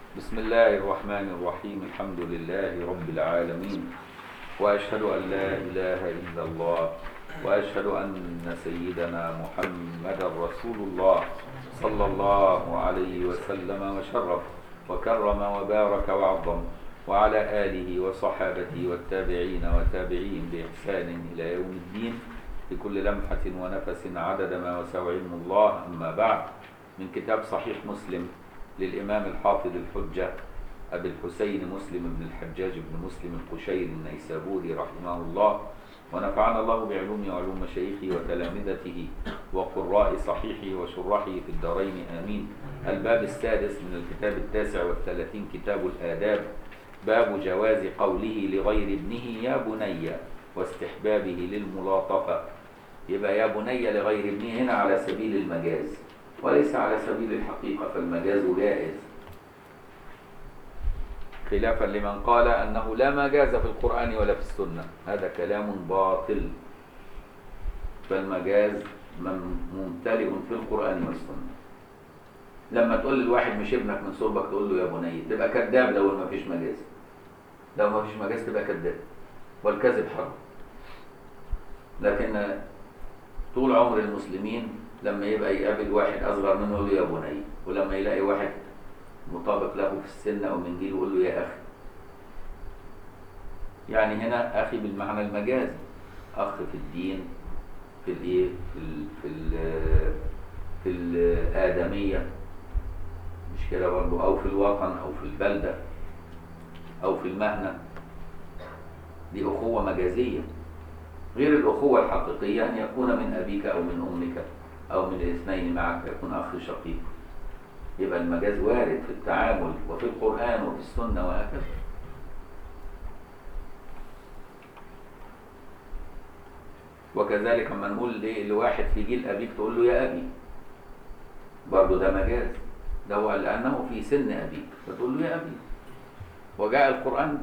بسم الله الرحمن الرحيم. الحمد لله رب العالمين، وأشهد أن لا إله إلا الله، وأشهد أن سيدنا محمد رسول الله صلى الله عليه وسلم وشرف وكرم وبارك وعظم، وعلى آله وصحابته والتابعين وتابعين بإحسان إلى يوم الدين، بكل لمحة ونفس عدد ما وسع علم الله. أما بعد، من كتاب صحيح مسلم للإمام الحافظ الحجة أبي الحسين مسلم بن الحجاج بن مسلم القشيري النيسابوري رحمه الله، ونفعنا الله بعلوم وعلوم مشايخه وتلامذته وقراء صحيحه وشراحه في الدارين آمين. الباب السادس من الكتاب 39 كتاب الآداب، باب جواز قوله لغير ابنه يا بني واستحبابه للملاطفة. يبقى يا بني لغير ابنه هنا على سبيل المجاز وليس على سبيل الحقيقة، فالمجاز جائز، خلافا لمن قال أنه لا مجاز في القرآن ولا في السنة، هذا كلام باطل. فالمجاز ممتلئ في القرآن والسنة. لما تقول للواحد مش ابنك من صلبك تقول له يا بني، تبقى كذاب. لو ما فيش مجاز، لو ما فيش مجاز تبقى كذاب، والكذب حرام. لكن طول عمر المسلمين لما يبقى يقابل واحد أصغر منه يقول له يا بني، ولما يلاقي واحد مطابق له في السن أو من جيله يقول له يا أخي. يعني هنا أخي بالمعنى المجازي، أخ في الدين، في الإيه، في الآدمية، مش كده برضه، أو في الوطن أو في البلدة أو في المهنة. دي أخوة مجازية، غير الأخوة الحقيقية أن يكون من أبيك أو من أمك أو من الاثنين معك، يكون أخ شقيق. يبقى المجاز وارد في التعامل وفي القرآن وفي السنة وهكذا. وكذلك لما نقول لواحد في جيل أبيك تقول له يا أبي، برضه ده مجاز، ده هو لأنه في سن أبيك فتقول له يا أبي. وجاء القرآن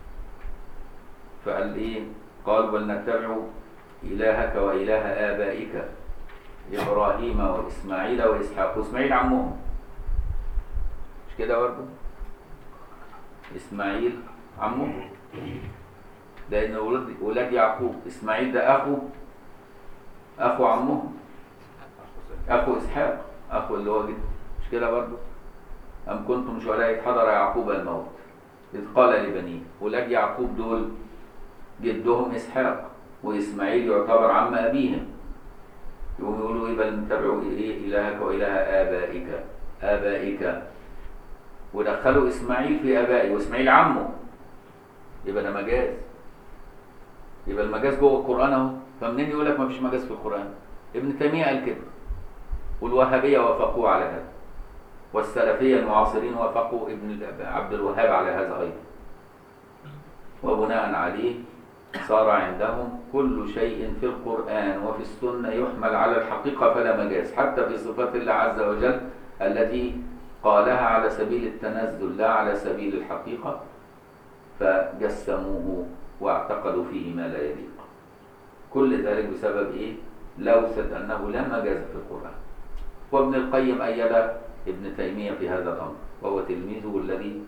فقال إيه؟ قال بل نتبع إلهك وإله آبائك إبراهيم وإسماعيل وإسحاق. وإسماعيل عمهم، مش كده برضه؟ إسماعيل عمهم، لأن ولاد يعقوب. إسماعيل ده أخو عمهم، أخو إسحاق، أخو اللي هو جد، مش كده برضه؟ أم كنتم شهداء إذ حضر يعقوب الموت إذ قال لبنيه. ولاد يعقوب دول جدهم إسحاق، وإسماعيل يعتبر عم أبيهم. يقوم يقولوا إيه؟ بل نتبعوا إيه؟ إلهك وإله آبائك، ودخلوا إسماعيل في آبائه، وإسماعيل عمه. يبقى ده مجاز، يبقى المجاز جوه القرآن أهو. فمنين يقول لك ما فيش مجاز في القرآن؟ ابن تيمية قال كده، والوهابية وافقوا على هذا، والسلفية المعاصرين وافقوا ابن عبد الوهاب على هذا أيضا. وبناء عليه صار عندهم كل شيء في القرآن وفي السنة يحمل على الحقيقة فلا مجاز، حتى في صفات الله عز وجل التي قالها على سبيل التنزل لا على سبيل الحقيقة، فجسموه واعتقدوا فيه ما لا يليق. كل ذلك بسبب إيه؟ لوثة أنه لا مجاز في القرآن. وابن القيم أيد ابن تيمية في هذا الأمر، وهو تلميذه الذي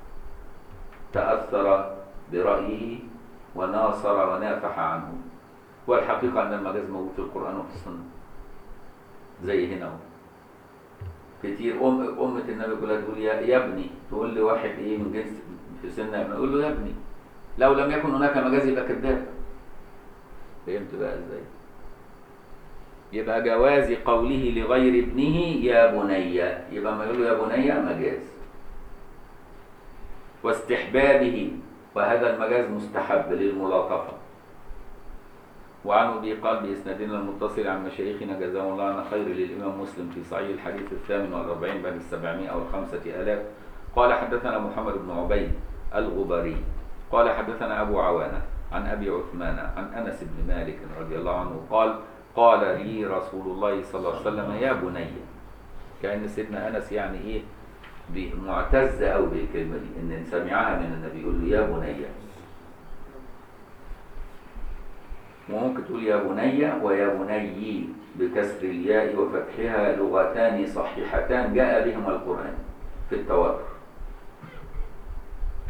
تأثر برأيه وناصر ونافح عنه. والحقيقة أن المجاز موجود في القرآن وفي السنة، زي هنا كتير. أمة النبي كلها تقول يا ابني، تقول لواحد إيه من جنس في سنة ابني، يقول له يا ابني. لو لم يكن هناك مجاز يبقى كذاب. فهمت بقى إزاي؟ يبقى جواز قوله لغير ابنه يا بني، يبقى ما يقول له يا بني مجاز. واستحبابه، وهذا المجاز مستحب للملاطفة. وعن أبي قال بإسنادنا المتصل عن مشايخنا جزاهم الله عنا خير للإمام مسلم في صحيح الحديث 48 بعد 700 أو 5000 قال حدثنا محمد بن عبيد الغبري قال حدثنا أبو عوانة عن أبي عثمان عن أنس بن مالك رضي الله عنه قال قال لي رسول الله صلى الله عليه وسلم يا بني. كأن سيدنا أنس يعني إيه؟ معتز أوي بالكلمة دي، إن سمعها من النبي يقول له يا بني. وممكن تقول يا بني ويا بني بكسر الياء وفتحها، لغتان صحيحتان جاء بهما القرآن في التواتر.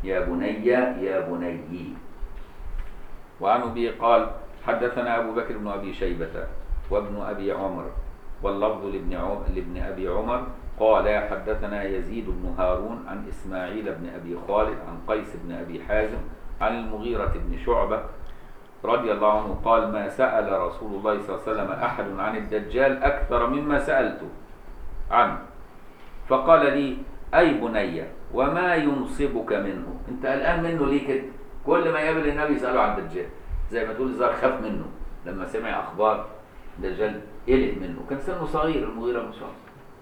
يا بني يا بني. وعن أبي قال حدثنا أبو بكر بن أبي شيبة وابن أبي عمر واللفظ لابن أبي عمر قال حدثنا يزيد بن هارون عن إسماعيل بن أبي خالد عن قيس بن أبي حازم عن المغيرة بن شعبة رضي الله عنه قال ما سأل رسول الله صلى الله عليه وسلم أحد عن الدجال أكثر مما سألته عنه، فقال لي أي بني وما ينصبك منه؟ أنت قلقان منه ليه كده؟ كل ما يقابل النبي يسأله عن الدجال، زي ما تقول الزار خاف منه لما سمع أخبار الدجال قلق منه، كان سنه صغير المغيرة بن شعبة.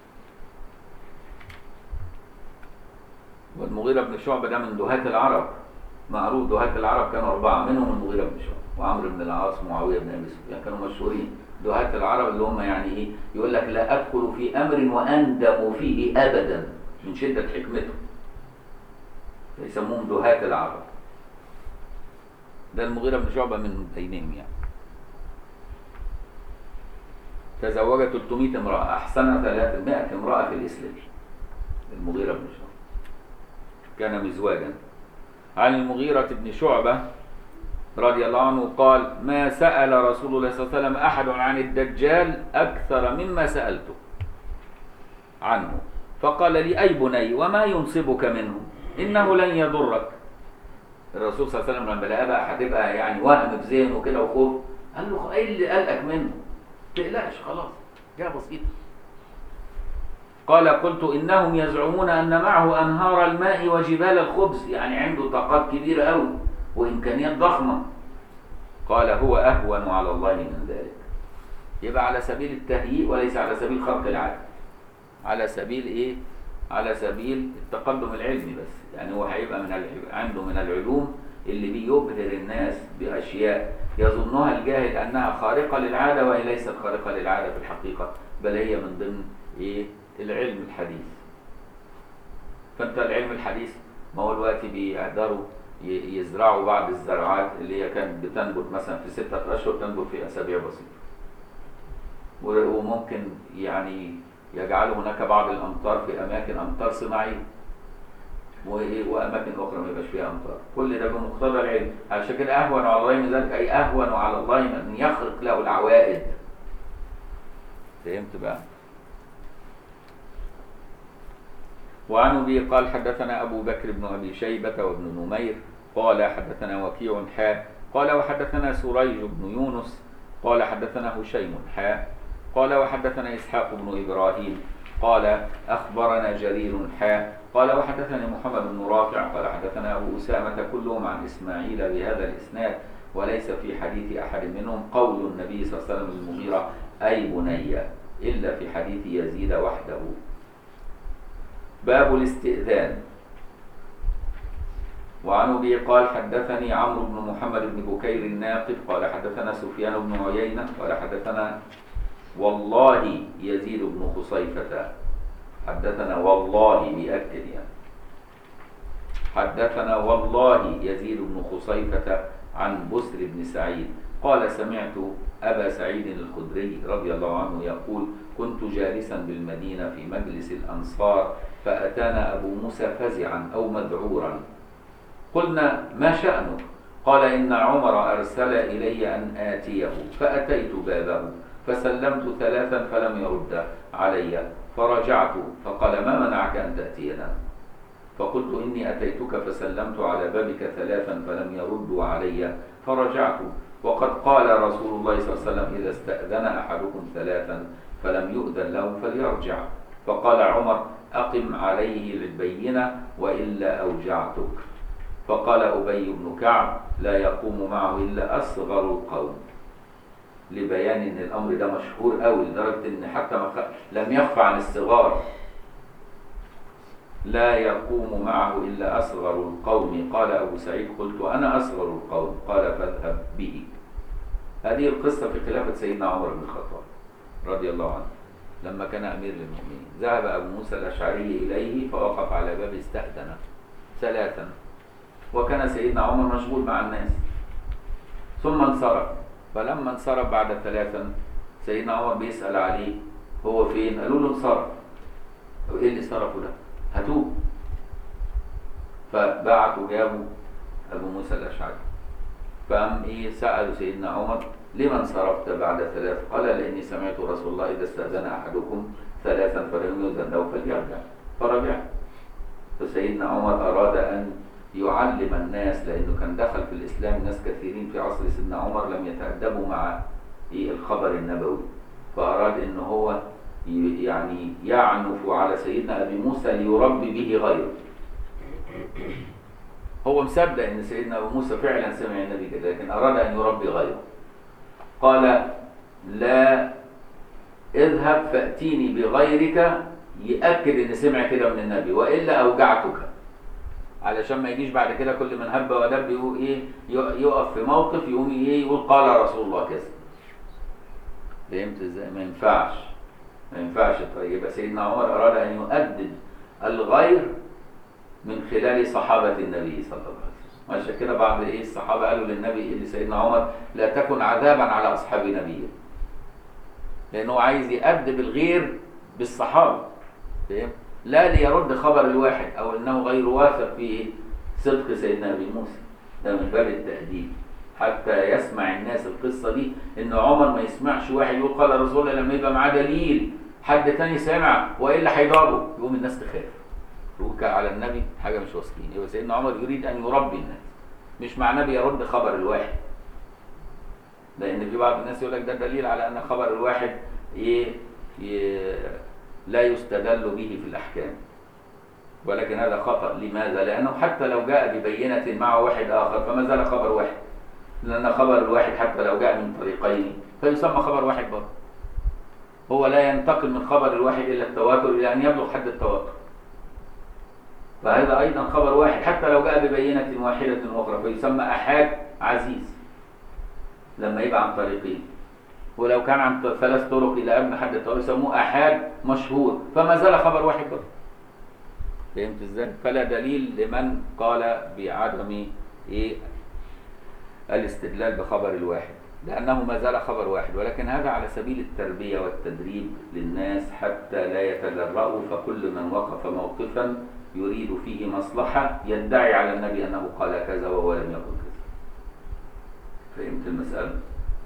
والمغيرة بن شعبة ده من دهاة العرب، معروف دهاة العرب كانوا 4 منهم المغيرة بن شعبة وعمرو بن العاص ومعاوية بن أبي سفيان، كانوا مشهورين دهاة العرب اللي هم يعني إيه؟ يقول لك لا أدخل في أمر وأندم فيه أبدا من شدة حكمته، يسموهم دهاة العرب. ده المغيرة بن شعبة من بينهم يعني. تزوج 300 امرأة، أحسن 300 امرأة في الإسلام المغيرة بن شعبة، كان مزواجا. عن المغيرة بن شعبة رضي الله عنه قال ما سأل رسول الله صلى الله عليه وسلم أحد عن الدجال أكثر مما سألته عنه، فقال لي أي بني وما ينصبك منه؟ إنه لن يضرك. الرسول صلى الله عليه وسلم لما لقى بقى هتبقى يعني وهم في ذهنه كده وخوف، قال له ايه اللي قلقك منه؟ ما تقلقش خلاص، جاء بسيطه. قال قلت انهم يزعمون ان معه انهار الماء وجبال الخبز، يعني عنده طاقات كبيره قوي وامكانيات ضخمه. قال هو اهون على الله من ذلك. يبقى على سبيل التهيئ وليس على سبيل خرق العاده، على سبيل ايه؟ على سبيل التقدم العلمي بس. يعني هو هيبقى عنده من العلوم اللي بيبهر الناس باشياء يظنها الجاهل انها خارقه للعاده، وهي ليست خارقه للعاده في الحقيقه، بل هي من ضمن ايه؟ العلم الحديث. فانت العلم الحديث ما هو دلوقتي بيقدروا يزرعوا بعض الزراعات اللي هي كانت بتنبت مثلا في 6 اشهر تنبت في اسابيع بسيطه، وممكن يعني يجعلوا هناك بعض الامطار في اماكن امطار صناعيه واماكن اخرى ما يبقاش فيها امطار. كل ده بمقتضى العلم. علشان كده اهون على الله من ذلك، اي اهون على الله من يخرق له العوائد. فهمت بقى؟ وعن ابي قال حدثنا ابو بكر بن ابي شيبه وابن نمير قال حدثنا وكيع قال وحدثنا سريج بن يونس قال حدثنا هشيم قال وحدثنا اسحاق بن ابراهيم قال اخبرنا جرير قال وحدثني محمد بن رافع قال حدثنا ابو اسامه كلهم عن اسماعيل بهذا الاسناد، وليس في حديث احد منهم قول النبي صلى الله عليه وسلم للمغيرة اي بني، الا في حديث يزيد وحده. باب الاستئذان. وعن ابي قال حدثني عمرو بن محمد بن بكير الناقد قال حدثنا سفيان بن عيينة قال حدثنا والله يزيد بن خصيفة، حدثنا والله بيأكد يعني، حدثنا والله يزيد بن خصيفة عن بسر بن سعيد قال سمعت أبا سعيد الخدري رضي الله عنه يقول كنت جالسا بالمدينة في مجلس الأنصار فأتانا أبو موسى فزعا أو مذعورا، قلنا ما شأنه؟ قال إن عمر أرسل إلي أن آتيه، فأتيت بابه فسلمت 3 فلم يرد علي، فرجعت فقال ما منعك أن تأتينا؟ فقلت إني أتيتك فسلمت على بابك 3 فلم يردوا علي فرجعت، وقد قال رسول الله صلى الله عليه وسلم إذا استأذن أحدكم 3 فلم يؤذن له فليرجع. فقال عمر أقم عليه البينة وإلا أوجعتك. فقال أبي بن كعب لا يقوم معه إلا أصغر القوم، لبيان ان الامر ده مشهور قوي لدرجه ان حتى لم يخفى عن الصغار. لا يقوم معه الا اصغر القوم. قال ابو سعيد قلت انا اصغر القوم، قال فاذهب به. هذه القصه في خلافه سيدنا عمر بن الخطاب رضي الله عنه لما كان امير للمؤمنين. ذهب ابو موسى الاشعري اليه فوقف على باب استاذن 3، وكان سيدنا عمر مشغول مع الناس، ثم انصرف. فلما انصرف بعد 3 سيدنا عمر بيسأل عليه هو فين؟ قالوا له انصرف. طب ايه اللي صرفه ده؟ هاتوه. فبعتوا جابوا أبو موسى الأشعري. فقام سألوا سيدنا عمر لمن انصرفت بعد 3؟ قال لأني سمعت رسول الله إذا استأذن أحدكم 3 فلم يؤذن له فليرجع، فرجع. فسيدنا عمر أراد أن يعلم الناس، لأنه كان دخل في الإسلام ناس كثيرين في عصر سيدنا عمر لم يتأدبوا مع الخبر النبوي، فأراد أن هو يعني يعنف على سيدنا أبي موسى ليربي به غيره. هو مصدق أن سيدنا أبو موسى فعلا سمع النبي كده، لكن أراد أن يربي غيره. قال لا، اذهب فأتيني بغيرك يأكد أن سمع كده من النبي، وإلا أوجعتك، علشان ما يجيش بعد كده كل من هب ودب يقف في موقف يقوم يقول قال رسول الله كذا. فهمت ازاي؟ ما ينفعش. طيب يبقى سيدنا عمر أراد أن يؤدب الغير من خلال صحابة النبي صلى الله عليه وسلم. عشان كده بعض الصحابة قالوا للنبي لسيدنا عمر لا تكن عذابا على أصحاب نبيك، لأنه عايز يؤدب الغير بالصحابة. فهم؟ لا ليرد خبر الواحد أو أنه غير واثق في صدق سيدنا أبي موسى، ده من باب التأديب، حتى يسمع الناس القصة دي، إن عمر ما يسمعش واحد يقول قال رسول الله لما يبقى معاه دليل حد تاني سمع وإلا هيضربه، يقوم الناس تخاف يقول على النبي حاجة مش واثقين. يبقى سيدنا عمر يريد أن يربي الناس، مش مع نبي يرد خبر الواحد، لأن في بعض الناس يقول لك ده دليل على أن خبر الواحد لا يستدل به في الأحكام، ولكن هذا خطأ. لماذا؟ لأنه حتى لو جاء ببينة مع واحد آخر فما زال خبر واحد، لأن خبر الواحد حتى لو جاء من طريقين فيسمى خبر واحد برضه. هو لا ينتقل من خبر الواحد إلى التواتر إلى أن يبلغ حد التواتر، فهذا أيضا خبر واحد حتى لو جاء ببينة واحدة أخرى فيسمى أحاد عزيز لما يبقى عن طريقين، ولو كان عن 3 طرق إلى أبن حد التواتر يسموه أحاد مشهور، فما زال خبر واحد برضه. فهمت ازاي؟ فلا دليل لمن قال بعدم الاستدلال بخبر الواحد، لأنه ما زال خبر واحد، ولكن هذا على سبيل التربية والتدريب للناس حتى لا يتجرؤوا، فكل من وقف موقفا يريد فيه مصلحة يدعي على النبي أنه قال كذا وهو لم يقل كذا. فهمت المسألة؟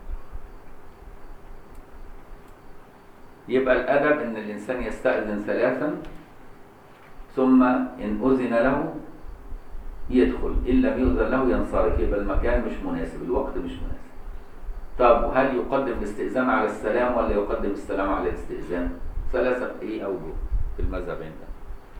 يبقى الأدب أن الإنسان يستأذن 3 ثم إن أذن له يدخل، إن لم يؤذن له ينصرف، يبقى المكان مش مناسب، الوقت مش مناسب. طب وهل يقدم الاستئذان على السلام ولا يقدم السلام على الاستئذان؟ 3 أوجه في المذهب عندنا.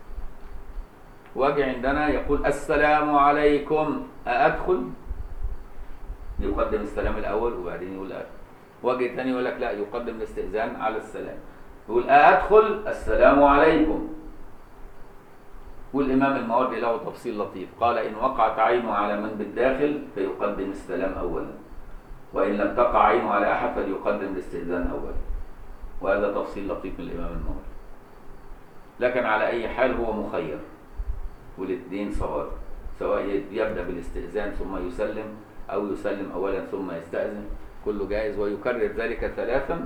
وجه عندنا يقول السلام عليكم أأدخل، يقدم السلام الأول وبعدين يقول أدخل. وجه ثاني يقول لك لا، يقدم الاستئذان على السلام، يقول أأدخل السلام عليكم. والإمام الماوردي له تفصيل لطيف، قال إن وقعت عينه على من بالداخل فيقدم السلام أولا، وإن لم تقع عينه على أحد فليقدم الاستئذان أولا. وهذا تفصيل لطيف من الإمام الماوردي، لكن على أي حال هو مخير، والاثنين صواب، سواء يبدأ بالاستئذان ثم يسلم أو يسلم أولا ثم يستأذن، كله جائز. ويكرر ذلك 3،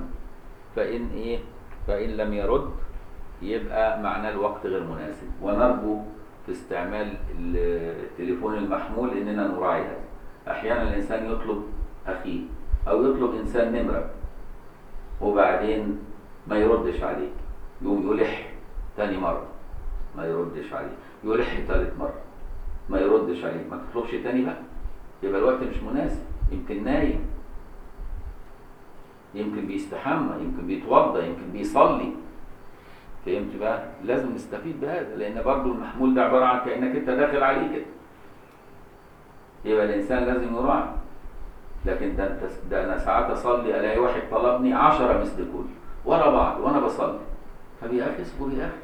فإن لم يرد يبقى معناه الوقت غير مناسب. ونرجو في استعمال التليفون المحمول إننا نراعي هذا. أحيانا الإنسان يطلب أخيه أو يطلب إنسان نمرة وبعدين ما يردش عليه، يقوم يلح ثاني مرة ما يردش عليه، يلح ثالث مرة ما يردش عليه، ما تطلبش تاني بقى، يبقى الوقت مش مناسب. يمكن نايم، يمكن بيستحمى، يمكن بيتوضى، يمكن بيصلي. فهمت بقى؟ لازم نستفيد بهذا، لأن برضو المحمول ده عبارة عن كأنك أنت داخل عليه كده، يبقى الإنسان لازم يراعي. لكن ده أنا ساعات أصلي ألاقي واحد طلبني 10 مثل كل ورا بعض وأنا بصلي، طب يا أخي اصبر يا أخي،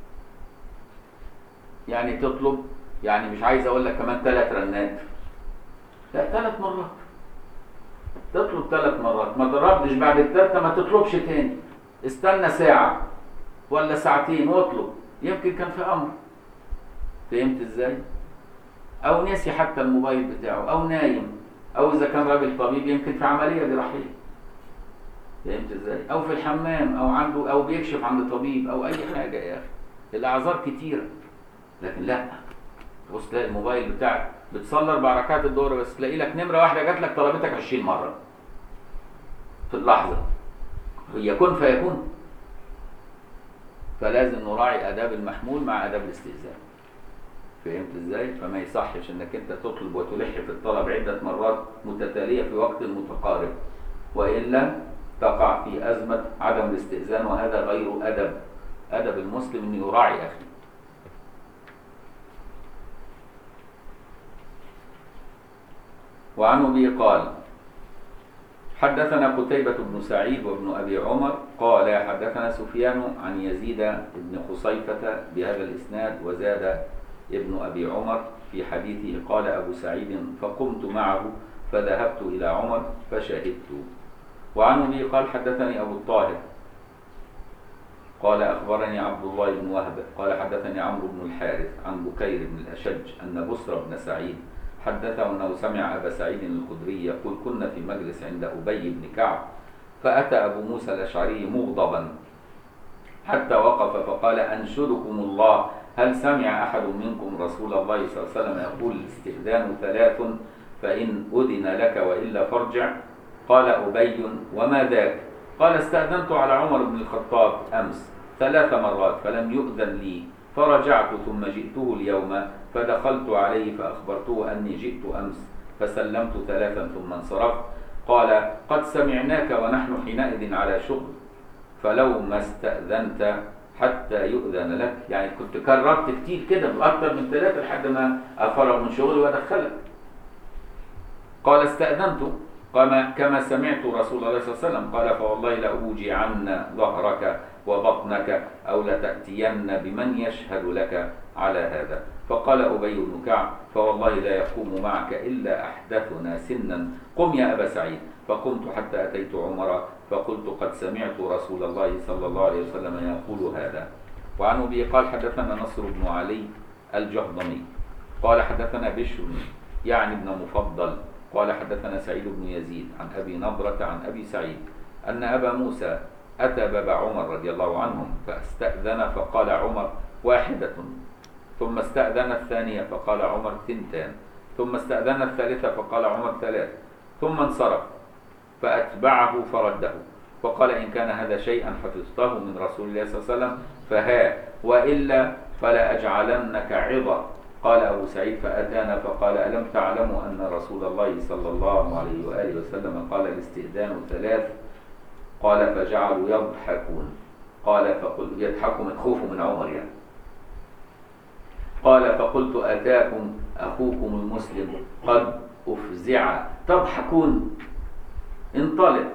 يعني تطلب، يعني مش عايز أقول لك كمان 3 رنات، لا 3 مرات تطلب 3 مرات، ما تردش بعد الثالثة ما تطلبش تاني، استنى ساعة ولا ساعتين واطلب، يمكن كان في أمر. فهمت ازاي؟ أو نسي حتى الموبايل بتاعه، أو نايم، أو إذا كان راجل طبيب يمكن في عملية جراحية. فهمت ازاي؟ أو في الحمام، أو عنده، أو بيكشف عند طبيب، أو أي حاجة. يا أخي الأعذار كتيرة، لكن لا، بص تلاقي الموبايل بتاعك بتصلي 4 ركعات الظهر بس تلاقي لك نمره واحده جات لك طلبتك 20 مره في اللحظه. هي كن فيكون. فلازم نراعي آداب المحمول مع آداب الاستئذان. فهمت ازاي؟ فما يصحش انك انت تطلب وتلح في الطلب عدة مرات متتالية في وقت متقارب، وإلا تقع في أزمة عدم الاستئذان، وهذا غير أدب. أدب المسلم أن يراعي أخيه. وعن أبي قال حدثنا قتيبة بن سعيد وابن أبي عمر قال حدثنا سفيان عن يزيد بن خصيفة بهذا الإسناد، وزاد ابن أبي عمر في حديثه قال أبو سعيد فقمت معه فذهبت إلى عمر فشهدت. وعن أبي قال حدثني أبو الطاهر قال أخبرني عبد الله بن وهب قال حدثني عمرو بن الحارث عن بكير بن الأشج أن بسر بن سعيد حدثه أنه سمع أبا سعيد الخدري يقول كنا في مجلس عند أبي بن كعب فأتى أبو موسى الأشعري مغضبا حتى وقف فقال أنشدكم الله هل سمع أحد منكم رسول الله صلى الله عليه وسلم يقول الاستئذان 3 فإن أذن لك وإلا فارجع؟ قال أبي وما ذاك؟ قال استأذنت على عمر بن الخطاب أمس 3 مرات فلم يؤذن لي فرجعت ثم جئته اليوم فدخلت عليه فأخبرته أني جئت أمس فسلمت 3 ثم انصرفت. قال قد سمعناك ونحن حينئذ على شغل فلو ما استأذنت حتى يؤذن لك، يعني كنت كررت كتير كده أكثر من 3 لحد ما أفرغ من شغلي وأدخلك. قال استأذنت كما سمعت رسول الله صلى الله عليه وسلم قال فوالله لأوجعن ظهرك وبطنك أو لتأتين بمن يشهد لك على هذا. فقال أبي بن كعب فوالله لا يقوم معك إلا أحدثنا سنا قم يا أبا سعيد. فقمت حتى أتيت عمر فقلت قد سمعت رسول الله صلى الله عليه وسلم يقول هذا. وعن أبي قال حدثنا نصر بن علي الجهضمي قال حدثنا بشر يعني ابن مفضل قال حدثنا سعيد بن يزيد عن أبي نضرة عن أبي سعيد أن أبا موسى أتى باب عمر رضي الله عنهم فاستأذن فقال عمر 1 ثم استأذن الثانية فقال عمر 2 ثم استأذن الثالثة فقال عمر 3 ثم انصرف فأتبعه فرده فقال إن كان هذا شيئا حفظته من رسول الله صلى الله عليه وسلم فها وإلا فلا أجعلنك عظة. قال أبو سعيد فأتانا فقال ألم تعلموا أن رسول الله صلى الله عليه وآله وسلم قال الاستئذان 3؟ قال فجعلوا يضحكون. قال فقلت يضحكوا من خوف من عمر يعني. قال فقلت أتاكم أخوكم المسلم قد أفزع تضحكون انطلق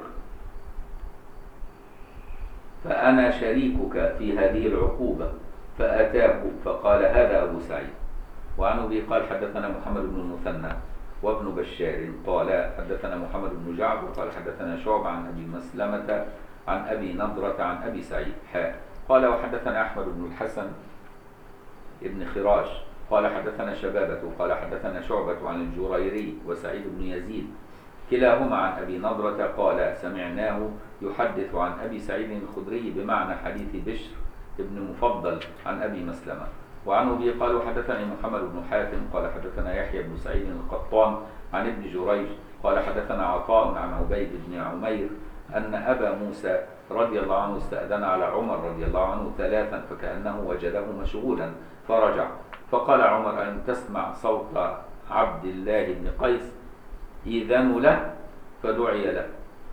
فأنا شريكك في هذه العقوبة. فأتاه فقال هذا أبو سعيد. وعن أبي قال حدثنا محمد بن المثنى وابن بشار قال حدثنا محمد بن جعفر قال حدثنا شعب عن أبي مسلمة عن أبي نضرة عن أبي سعيد قال وحدثنا أحمد بن الحسن ابن خراش قال حدثنا شبابة قال حدثنا شعبة عن الجريري وسعيد بن يزيد كلاهما عن أبي نضرة قال سمعناه يحدث عن أبي سعيد الخدري بمعنى حديث بشر ابن مفضل عن أبي مسلمة. وعن أبي قال حدثني محمد بن حاتم قال حدثنا يحيى بن سعيد القطان عن ابن جريج قال حدثنا عطاء عن عبيد بن عمير أن أبا موسى رضي الله عنه استأذن على عمر رضي الله عنه 3 فكأنه وجده مشغولا فرجع فقال عمر أن تسمع صوت عبد الله بن قيس إذن له فدعي له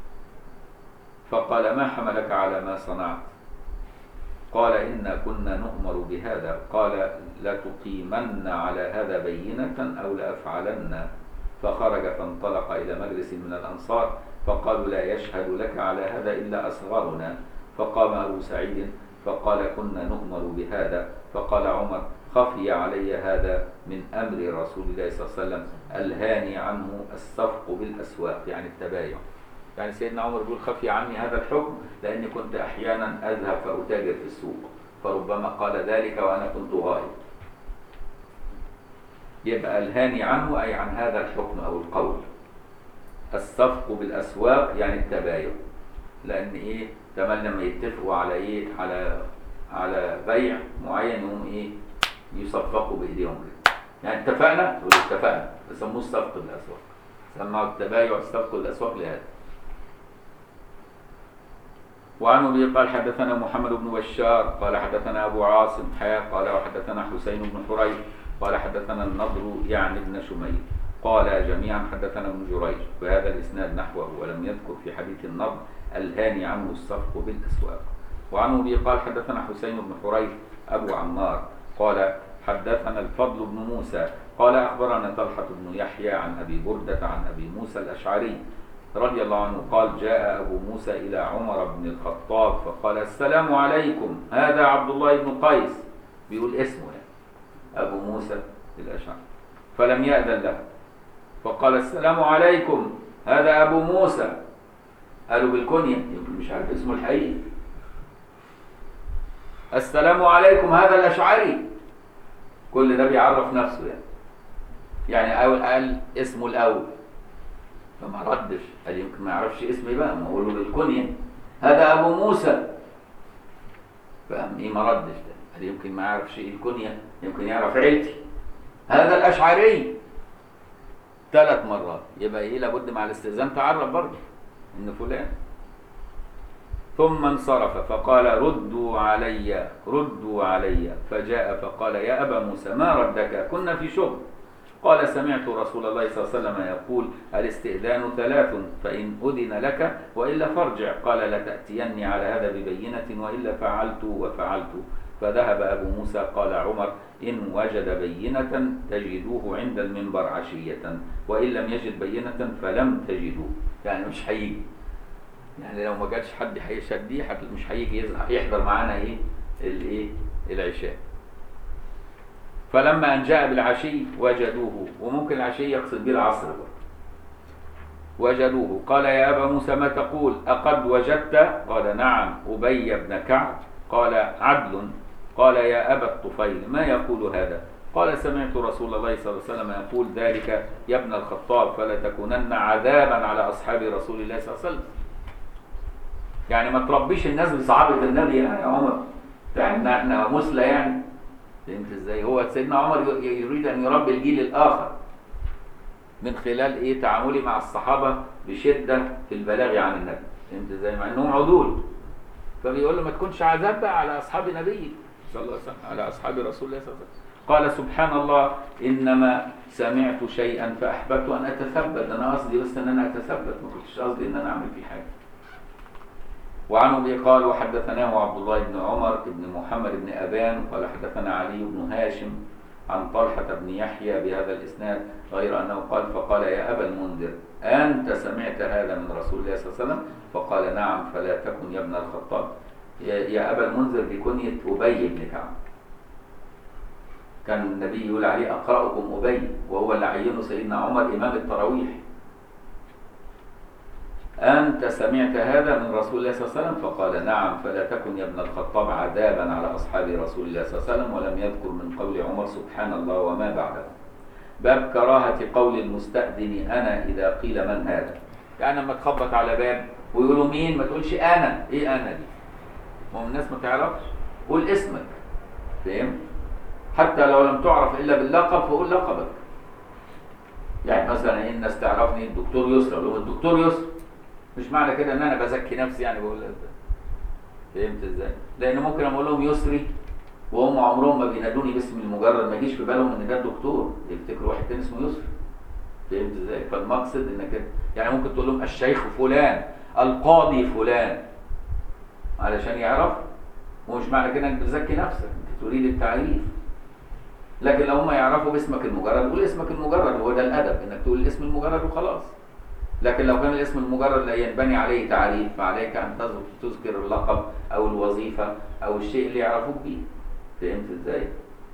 فقال ما حملك على ما صنعت؟ قال إنا كنا نؤمر بهذا. قال لتقيمن على هذا بينة أو لأفعلن. فخرج فانطلق إلى مجلس من الأنصار فقالوا لا يشهد لك على هذا إلا أصغرنا. فقام أبو سعيد فقال كنا نؤمر بهذا. فقال عمر خفي علي هذا من أمر رسول الله صلى الله عليه وسلم الهاني عنه الصفق بالأسواق يعني التبايع. يعني سيدنا عمر يقول خفي عني هذا الحكم لأني كنت أحيانا أذهب فأتاجر في السوق فربما قال ذلك وأنا كنت غائب. يبقى الهاني عنه أي عن هذا الحكم أو القول. الصفق بالأسواق يعني التبايع، لأن إيه تمام لما يتفقوا على إيه على بيع معين يقوم إيه يصفقوا بإيديهم كده يعني اتفقنا، يقول اتفقنا، يسموه الصفق الاسواق، سموه التبايع الصفق الاسواق لهذا. وعن ابي قال حدثنا محمد بن بشار قال حدثنا ابو عاصم قال وحدثنا حسين بن حريث قال حدثنا النضر يعني ابن شميل قال جميعا حدثنا ابن جريج بهذا الاسناد نحوه، ولم يذكر في حديث النضر الهاني عنه الصفق بالاسواق. وعن ابي قال حدثنا حسين بن حريث ابو عمار قال حدثنا الفضل بن موسى قال اخبرنا طلحه بن يحيى عن ابي برده عن ابي موسى الاشعري رضي الله عنه قال جاء أبو موسى إلى عمر بن الخطاب فقال السلام عليكم، هذا عبد الله بن قيس، بيقول اسمه يعني أبو موسى الأشعري، فلم يأذن له فقال السلام عليكم، هذا أبو موسى، قالوا بالكنية يمكن مش عارف اسمه الحقيقي، السلام عليكم هذا الأشعري، كل ده بيعرف نفسه يعني أول قال اسمه الأول فما ردش، قال يمكن ما يعرفش اسمي بقى، ما اقول له بالكنيه هذا ابو موسى، فقام ايه ما ردش ده، قال يمكن ما يعرفش ايه الكنيه، يمكن يعرف عيلتي، هذا الاشعري 3 مرات، يبقى ايه لابد مع الاستئذان تعرف برضه ان فلان. ثم انصرف فقال ردوا علي ردوا علي، فجاء فقال يا ابا موسى ما ردك، كنا في شغل. قال سمعت رسول الله صلى الله عليه وسلم يقول الاستئذان 3 فإن أذن لك وإلا فارجع، قال لتأتيني على هذا ببينة وإلا فعلت وفعلت. فذهب أبو موسى. قال عمر إن وجد بينة تجدوه عند المنبر عشية، وإن لم يجد بينة فلم تجدوه، يعني مش هيجي، يعني لو ما جاتش حد هيشديه مش هيجي يحضر معانا العشاء. فلما أن جاء بالعشي وجدوه، وممكن العشي يقصد به العصر، وجدوه. قال يا أبا موسى ما تقول، أقد وجدت؟ قال نعم أبي بن كعب. قال عدل. قال يا أبا الطفيل ما يقول هذا؟ قال سمعت رسول الله صلى الله عليه وسلم يقول ذلك يا ابن الخطاب فلا تكونن عذابا على أصحاب رسول الله صلى الله عليه وسلم. يعني ما تربيش الناس بصحابة النبي يا عمر، يعني احنا مثلى يعني، فهمت ازاي؟ هو سيدنا عمر يريد ان يربي الجيل الاخر من خلال تعامله مع الصحابه بشده في البلاغ عن النبي، فهمت ازاي؟ مع انهم عدول، فبيقول له ما تكونش عذاب على اصحاب نبيك صلى الله عليه وسلم، على اصحاب رسول الله صلى الله عليه وسلم. قال سبحان الله انما سمعت شيئا فاحببت ان اتثبت، انا قصدي بس ان انا اتثبت، ما كنتش قصدي ان انا اعمل فيه حاجه. وعن ابي قال وحدثناه عبد الله بن عمر بن محمد بن ابان قال حدثنا علي بن هاشم عن طلحه بن يحيى بهذا الاسناد غير انه قال فقال يا ابا المنذر انت سمعت هذا من رسول الله صلى الله عليه وسلم؟ فقال نعم فلا تكن يا ابن الخطاب. يا ابا المنذر بكنيه ابي بن كعب، كان النبي يقول عليه اقراكم ابي، وهو اللي عينه سيدنا عمر امام التراويح. أنت سمعت هذا من رسول الله صلى الله عليه وسلم؟ فقال نعم فلا تكن يا ابن الخطاب عذابا على أصحاب رسول الله صلى الله عليه وسلم. ولم يذكر من قول عمر سبحان الله وما بعده. باب كراهة قول المستأذن أنا إذا قيل من هذا، يعني لما تخبط على باب ويقولوا مين ما تقولش أنا، إيه أنا دي؟ هم الناس ما تعرفش، قول اسمك، فاهم؟ حتى لو لم تعرف إلا باللقب فقول لقبك. يعني مثلا الناس تعرفني الدكتور يسرى، أقول لهم الدكتور يسرى، مش معنى كده ان انا بزكي نفسي يعني بقول ده، فهمت ازاي؟ لان ممكن اقول لهم يسري وهم عمرهم ما بينادوني باسم المجرد، ما يجيش في بالهم ان ده الدكتور، يفتكروا واحد تاني اسمه يسري، فهمت ازاي؟ فالمقصد انك يعني ممكن تقول لهم الشيخ فلان، القاضي فلان، علشان يعرف، ومش معنى كده انك بتزكي نفسك، انت تريد التعريف. لكن لو هم يعرفوا باسمك المجرد قول اسمك المجرد، هو ده الادب، انك تقول الاسم المجرد وخلاص. لكن لو كان الاسم المجرد لا ينبني عليه تعريف فعليك ان تذكر اللقب او الوظيفه او الشيء اللي يعرفوك بيه، فهمت ازاي؟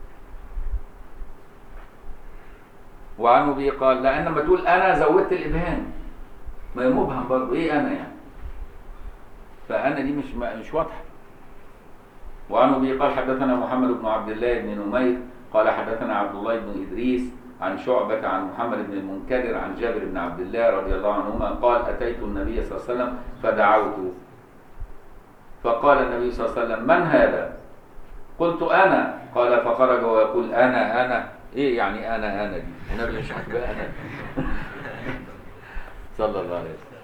وعن ابي قال لان لما تقول انا زودت الابهام، ما مبهم برضه، ايه انا يعني؟ فانا دي مش واضحه. وعن ابي قال حدثنا محمد بن عبد الله بن نمير قال حدثنا عبد الله بن ادريس عن شعبة عن محمد بن المنكدر عن جابر بن عبد الله رضي الله عنهما قال أتيت النبي صلى الله عليه وسلم فدعوته، فقال النبي صلى الله عليه وسلم من هذا؟ قلت أنا. قال فخرج ويقول أنا ايه يعني انا دي النبي مش عاجباه انا صلى الله عليه وسلم.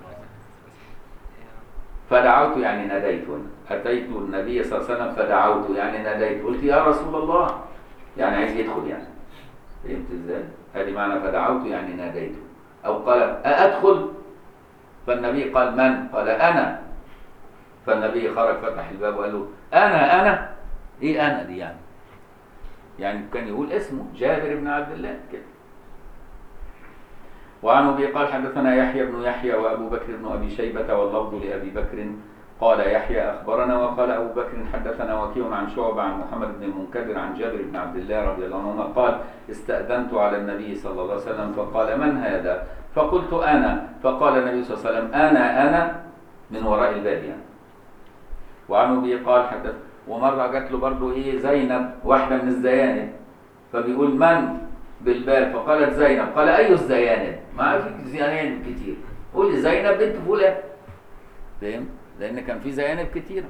فدعوت يعني ناديت، اتيت النبي صلى الله عليه وسلم فدعوت يعني ناديت، قلت يا رسول الله، يعني عايز يدخل يعني. فهمت ازاي؟ هذه معنى فدعوت يعني ناديت. او قال أأدخل؟ فالنبي قال من؟ قال انا. فالنبي خرج فتح الباب وقال له انا ايه انا دي يعني؟ يعني كان يقول اسمه جابر بن عبد الله كده. وعن ابي قال حدثنا يحيى بن يحيى وابو بكر بن ابي شيبه واللفظ لابي بكر قال يحيى اخبرنا، وقال ابو بكر حدثنا وكيع عن شعبه عن محمد بن المنكدر عن جابر بن عبد الله رضي الله عنهما قال استاذنت على النبي صلى الله عليه وسلم فقال من هذا؟ فقلت انا، فقال النبي صلى الله عليه وسلم انا من وراء الباب يعني. وعن ابي قال حدث، ومره جات له برضه ايه زينب واحده من الزيانب، فبيقول من بالباب؟ فقالت زينب. قال اي الزيانب؟ ما في زيانب كتير، قول لي زينب بنت فلان. فاهم؟ لان كان في زيانب كتيره.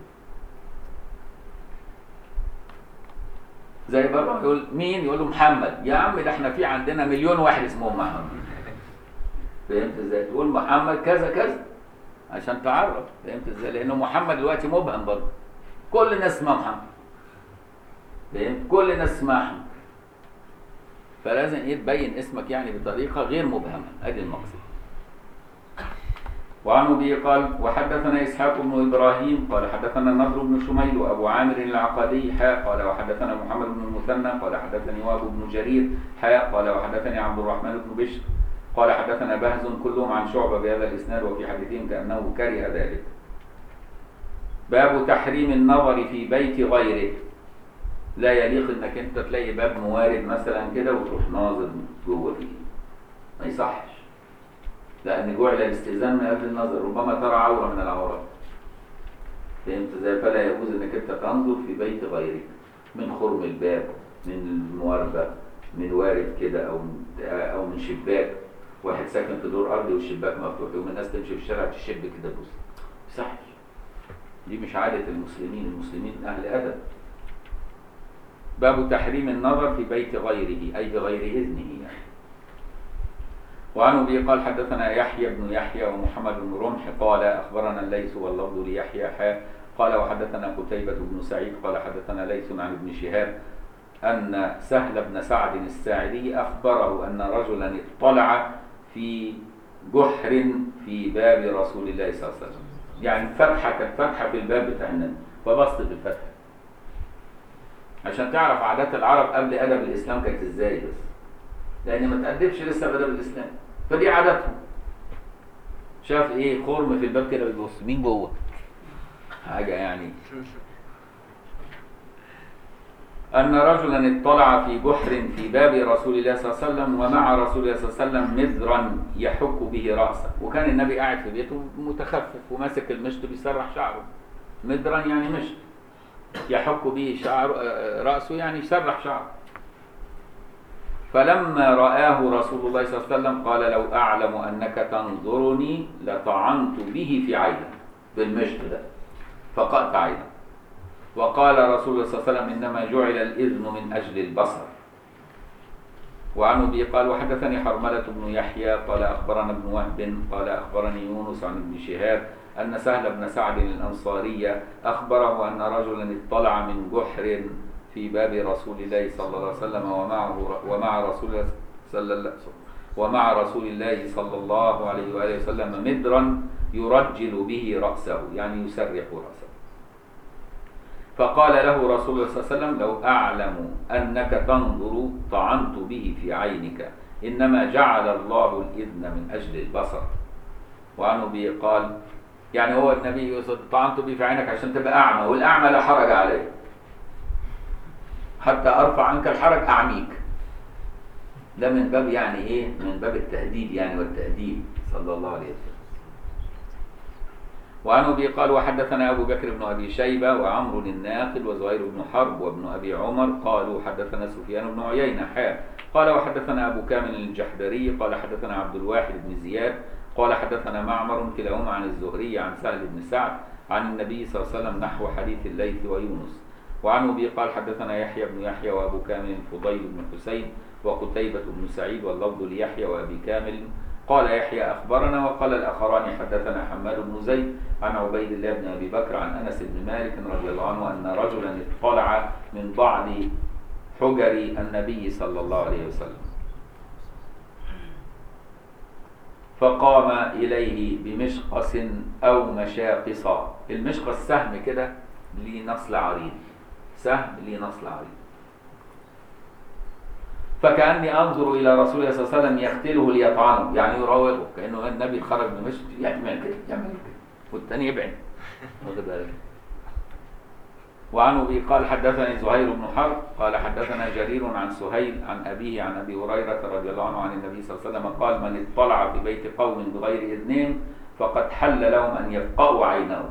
زي بره يقول مين؟ يقول له محمد. يا عم ده احنا في عندنا مليون واحد اسمهم محمد. فهمت ازاي؟ تقول محمد كذا كذا عشان تعرف. فهمت ازاي؟ لانه محمد دلوقتي مبهم برضه، كل الناس اسمها محمد. فهمت؟ كل الناس اسمها احمد، فلازم ايه تبين اسمك يعني بطريقه غير مبهمه. ادي المقصد. وعن ابي قال وحدثنا اسحاق بن ابراهيم قال حدثنا النضر بن شميل وابو عامر العقدي قال وحدثنا محمد بن المثنى قال حدثني وهب بن جرير قال وحدثني عبد الرحمن بن بشر قال حدثنا بهز كلهم عن شعبه بهذا الاسناد وفي حديثهم كانه كره ذلك. باب تحريم النظر في بيت غيره. لا يليق انك انت تلاقي باب موارد مثلا كده وتروح ناظر جوه فيه، ما يصحش، لان جعل الاستئذان من اجل النظر، ربما ترى عوره من العورات. فهمت ازاي؟ فلا يجوز انك انت تنظر في بيت غيرك، من خرم الباب، من المواربه، من وارد كده او من شباك. واحد ساكن في دور ارضي والشباك مفتوح، يوم الناس تمشي في الشارع تشب كده تبص، ما يصحش. دي مش عاده المسلمين، المسلمين اهل ادب. باب تحريم النظر في بيت غيره أي بغير إذنه يعني. وعن أبي قال حدثنا يحيى بن يحيى ومحمد بن رمح قال أخبرنا الليث واللفظ ليحيى قال وحدثنا قتيبة بن سعيد قال حدثنا ليث عن ابن شهاب أن سهل بن سعد الساعدي أخبره أن رجلا اطلع في جحر في باب رسول الله صلى الله عليه وسلم، يعني فتحة كانت فتحة في الباب بتاع النبي، فبسط في الفتحة عشان تعرف عادات العرب قبل ادب الاسلام كانت ازاي، بس لان ما تأدبش لسه بادب الاسلام، فدي عاداتهم. شاف ايه خرم في الباب كده بيبص مين جوه، حاجه يعني. ان رجلا اطلع في جحر في باب رسول الله صلى الله عليه وسلم ومع رسول الله صلى الله عليه وسلم مذرا يحك به راسه، وكان النبي قاعد في بيته متخفف وماسك المشط بيسرح شعره. مذرا يعني مشط يحك به شعر رأسه، يعني يسرح شعره. فلما رآه رسول الله صلى الله عليه وسلم قال لو أعلم أنك تنظرني لطعنت به في عينك، بالمشط ده فقأت عينك. وقال رسول الله صلى الله عليه وسلم إنما جعل الإذن من أجل البصر. وعن أبي قال وحدثني حرملة بن يحيى قال أخبرنا ابن وهب قال أخبرني يونس عن ابن شهاب أن سهل بن سعد الأنصاري أخبره أن رجلا اطلع من جحر في باب رسول الله صلى الله عليه وسلم ومع رسول الله صلى الله عليه وآله وسلم مدرا يرجل به رأسه، يعني يسرح رأسه. فقال له رسول الله صلى الله عليه وسلم لو أعلم أنك تنظر طعنت به في عينك، إنما جعل الله الإذن من أجل البصر. وعن أبي قال يعني هو النبي يقصد طعنت به في عينك عشان تبقى أعمى، والأعمى لا حرج عليه، حتى أرفع عنك الحرج أعميك. ده من باب يعني إيه؟ من باب التهديد يعني والتأديب صلى الله عليه وسلم. وعن أبي قال وحدثنا أبو بكر بن أبي شيبة وعمرو الناقد وزهير بن حرب وابن أبي عمر قالوا حدثنا سفيان بن عيينة قال وحدثنا أبو كامل الجحدري قال حدثنا عبد الواحد بن زياد قال حدثنا معمر كلاهما عن الزهري عن سهل بن سعد عن النبي صلى الله عليه وسلم نحو حديث الليث ويونس. وعن أبي قال حدثنا يحيى بن يحيى وأبو كامل فضيل بن حسين وقتيبة بن سعيد واللفظ ليحيى وأبي كامل قال يحيى أخبرنا، وقال الآخران حدثنا حماد بن زيد عن عبيد الله بن أبي بكر عن أنس بن مالك رضي الله عنه أن رجلا اطلع من بعض حجر النبي صلى الله عليه وسلم فقام إليه بمشقص أو مشاقص. المشقص سهم كده ليه نصل عريض، سهم ليه نصل عريض. فكأني أنظر إلى رسول الله صلى الله عليه وسلم يختله ليطعنه، يعني يراوغه كأنه النبي خرج من مشط يعمل كده يعمل كده والتاني يبعد. واخد بالك؟ وعن أبي قال حدثني زهير بن حرب قال حدثنا جرير عن سهيل عن أبيه عن أبي هريرة رضي الله عنه عن النبي صلى الله عليه وسلم قال من اطلع في بيت قوم بغير إذنهم فقد حل لهم أن يفقأوا عينه.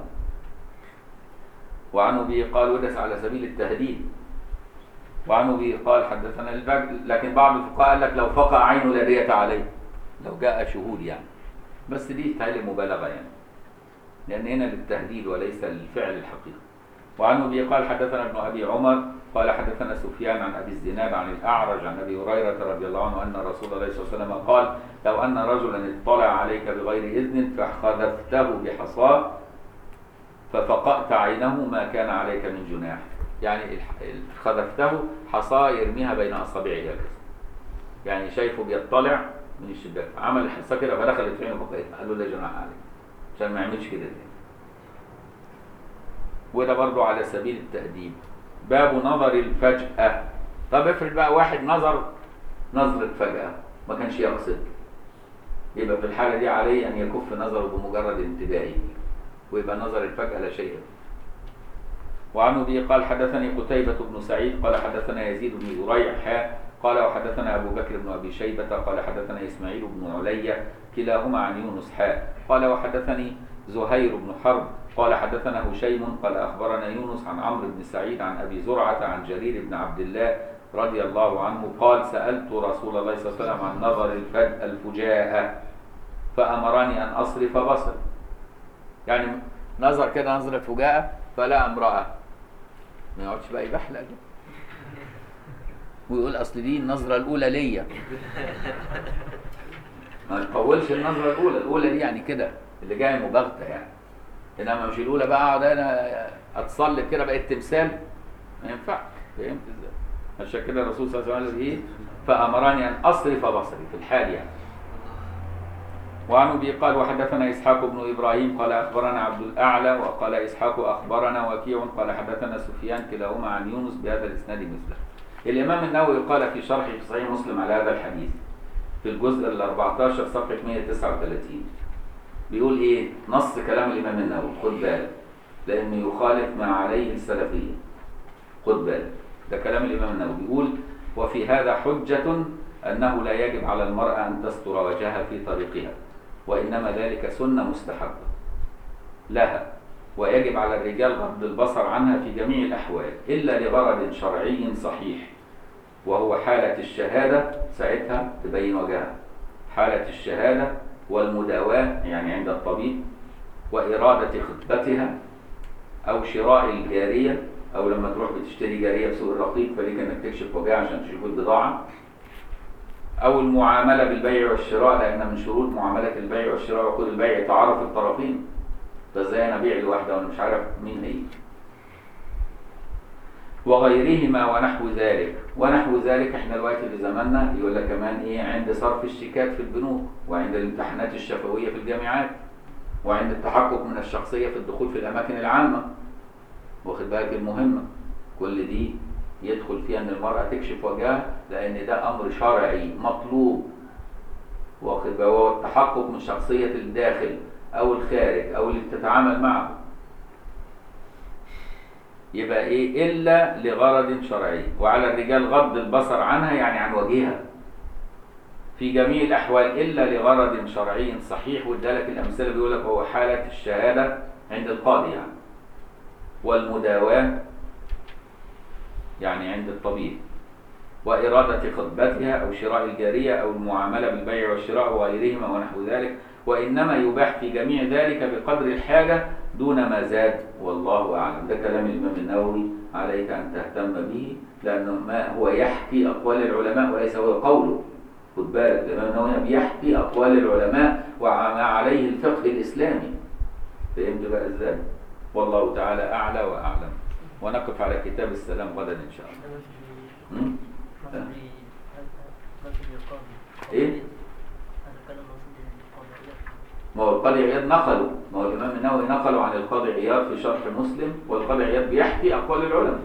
وعن أبي قال ودس على سبيل التهديد. وعن أبي قال حدثنا البجل، لكن بعض الفقهاء قال لك لو فقأ عينه لا دية عليه لو جاء شهود يعني، بس دي تهيألي مبالغة يعني، لأن هنا للتهديد وليس للفعل الحقيقي. وعن أبي قال حدثنا ابن أبي عمر قال حدثنا سفيان عن أبي الزناد عن الأعرج عن أبي هريرة رضي الله عنه أن رسول الله صلى الله عليه وسلم قال لو أن رجلا اطلع عليك بغير إذن فخذفته بحصاه ففقأت عينه ما كان عليك من جناح. يعني خذفته حصاه يرميها بين أصابعه كده، يعني شايفه بيطلع من الشباك عمل الحصاه كده فدخلت في عينه فقأتها، قال له لا جناح عليك عشان ما يعملش كده تاني. وده برضو على سبيل التأديب. باب نظر الفجأة. طب افرض بقى واحد نظرة فجأة ما كانش يقصد، يبقى في الحالة دي عليه أن يكف نظره بمجرد انتباهه، ويبقى نظر الفجأة لا شيء. وعن أبي قال حدثني قتيبة بن سعيد قال حدثنا يزيد بن زريع قال وحدثنا أبو بكر بن أبي شيبة قال حدثنا إسماعيل بن علي كلاهما عن يونس قال وحدثني زهير بن حرب قال حدثنا هشيم قال أخبرنا يونس عن عمرو بن سعيد عن أبي زرعة عن جرير بن عبد الله رضي الله عنه قال سألت رسول الله صلى الله عليه وسلم عن نظر الفجاءة فأمرني أن أصرف بصري. يعني نظر كده نظرة فجاءة فلا امرأة، ما يقعدش بقى يبحلق ده ويقول أصل دي النظرة الأولى ليا، ما يطولش النظرة الأولى دي يعني كده اللي جاي مباغتة يعني، انما مش الاولى بقى اقعد انا اتصلب كده بقيت تمثال، ما ينفعش. فهمت ازاي؟ عشان كده الرسول صلى الله عليه وسلم ايه؟ فامرني ان اصرف بصري في الحال يعني. وعن ابي قال وحدثنا اسحاق بن ابراهيم قال اخبرنا عبد الاعلى وقال اسحاق اخبرنا وكيع قال حدثنا سفيان كلاهما عن يونس بهذا الاسناد مثله. الامام النووي قال في شرحه في صحيح مسلم على هذا الحديث في الجزء ال 14 صفحه 139 بيقول ايه؟ نص كلام الامام النووي، خد بالك لانه يخالف ما عليه السلفيه. خد بالك ده كلام الامام النووي بيقول وفي هذا حجة انه لا يجب على المرأة ان تستر وجهها في طريقها، وانما ذلك سنة مستحبة لها، ويجب على الرجال غض البصر عنها في جميع الاحوال الا لغرض شرعي صحيح، وهو حالة الشهادة، ساعتها تبين وجهها، حالة الشهادة والمداواة يعني عند الطبيب، وإرادة خطبتها أو شراء الجارية، أو لما تروح بتشتري جارية بسوق الرقيق فليك أنك تكشف وجهها عشان تشوف البضاعة، أو المعاملة بالبيع والشراء، لأن من شروط معاملة البيع والشراء وعقود البيع تعرف الطرفين، فازاي أنا أبيع لواحدة وأنا مش عارف مين هي، وغيرهما ونحو ذلك. ونحو ذلك احنا دلوقتي في زماننا يقول لك كمان ايه؟ عند صرف الشيكات في البنوك، وعند الامتحانات الشفويه في الجامعات، وعند التحقق من الشخصيه في الدخول في الاماكن العامه، واخد بالك المهمه، كل دي يدخل فيها ان المراه تكشف وجهها، لان ده امر شرعي مطلوب، واخد بالك، هو التحقق من شخصيه الداخل او الخارج او اللي بتتعامل معه، يبقى ايه؟ الا لغرض شرعي. وعلى الرجال غض البصر عنها يعني عن وجهها في جميع الاحوال الا لغرض شرعي صحيح، وادالك الامثله بيقول لك هو حاله الشهاده عند القاضي يعني، والمداواه يعني عند الطبيب، واراده خطبتها او شراء الجاريه او المعامله بالبيع والشراء وغيرهما ونحو ذلك، وانما يباح في جميع ذلك بقدر الحاجه دون ما زاد، والله اعلم. ده كلام الامام النووي عليك أن تهتم به، لأنه ما هو يحكي أقوال العلماء وليس هو قوله. خد بالك، الإمام النووي بيحكي أقوال العلماء وما عليه الفقه الإسلامي. فهمت بقى إزاي؟ والله تعالى أعلى وأعلم. ونقف على كتاب السلام غدا إن شاء الله. إيه؟ ما هو القاضي عياض نقله، ما هو الإمام النووي نقله عن القاضي عياض في شرح مسلم، والقاضي عياض بيحكي أقوال العلماء.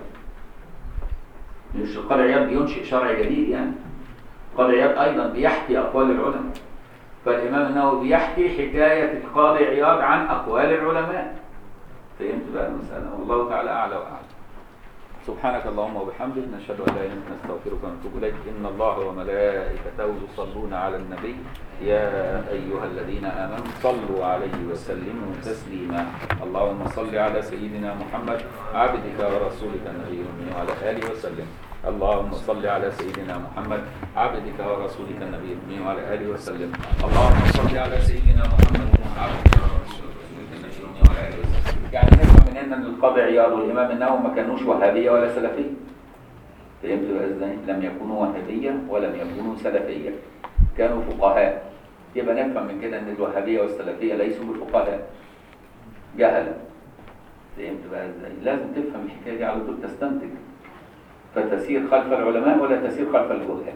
مش القاضي عياض بينشئ شرع جديد يعني. القاضي عياض أيضا بيحكي أقوال العلماء. فالإمام النووي بيحكي حكاية القاضي عياض عن أقوال العلماء. فهمت بقى المسألة؟ والله تعالى أعلى وأعلم. سبحانك اللهم وبحمدك، نشهد أن لا إله إلا أنت، نستغفرك ونتوب إليك. إن الله وملائكته يصلون على النبي يا أيها الذين آمنوا صلوا عليه وسلموا تسليما. اللهم صل على سيدنا محمد عبدك ورسولك النبي الأمي وعلى آله وسلم. اللهم صل على سيدنا محمد عبدك ورسولك النبي الأمي وعلى آله وسلم. اللهم صل على سيدنا محمد عبدك ورسولك النبي الأمي وعلى آله وسلم. يعني نفهم من هنا ان القاضي عياض والامام النووي ما كانوش وهابيه ولا سلفيه. فهمت بقى ازاي؟ لم يكونوا وهابيه ولم يكونوا سلفيه، كانوا فقهاء. يبقى نفهم من كده ان الوهابيه والسلفيه ليسوا بفقهاء، جهلا. فهمت بقى ازاي؟ لازم تفهم الحكايه دي على طول، تستنتج، فتسير خلف العلماء ولا تسير خلف الجهال.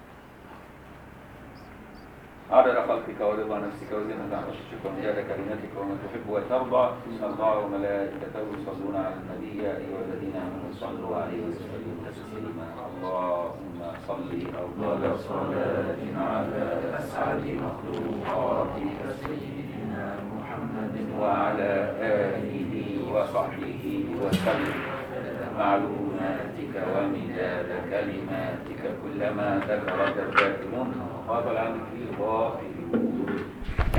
عدد خلقك ورضا نفسك وزنة عرشك ومداد كلماتك وما تحب وترضى. إن الله وملائكته يصلون على النبي يا أيها الذين آمنوا صلوا عليه وسلموا تسليما. اللهم صل أفضل صلاة على أسعد مخلوقاتك سيدنا محمد وعلى آله وصحبه وسلم معلوماتك ومداد كلماتك كلما ذكرك الذاكرون وطلع في الغافل